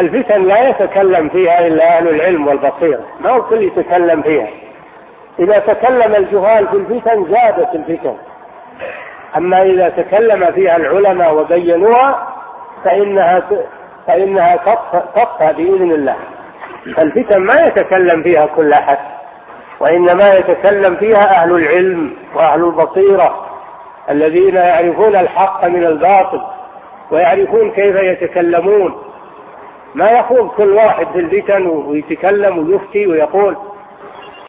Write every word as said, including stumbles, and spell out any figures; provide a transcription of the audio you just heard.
الفتن لا يتكلم فيها إلا أهل العلم والبصيرة، ما هو كل يتكلم فيها. إذا تكلم الجهال في الفتن زادت الفتن، أما إذا تكلم فيها العلماء وبينوها فإنها فإنها تطفى بإذن الله. الفتن ما يتكلم فيها كل أحد، وإنما يتكلم فيها أهل العلم وأهل البصيرة الذين يعرفون الحق من الباطل ويعرفون كيف يتكلمون. ما يخوض كل واحد في الفتن ويتكلم ويفتي ويقول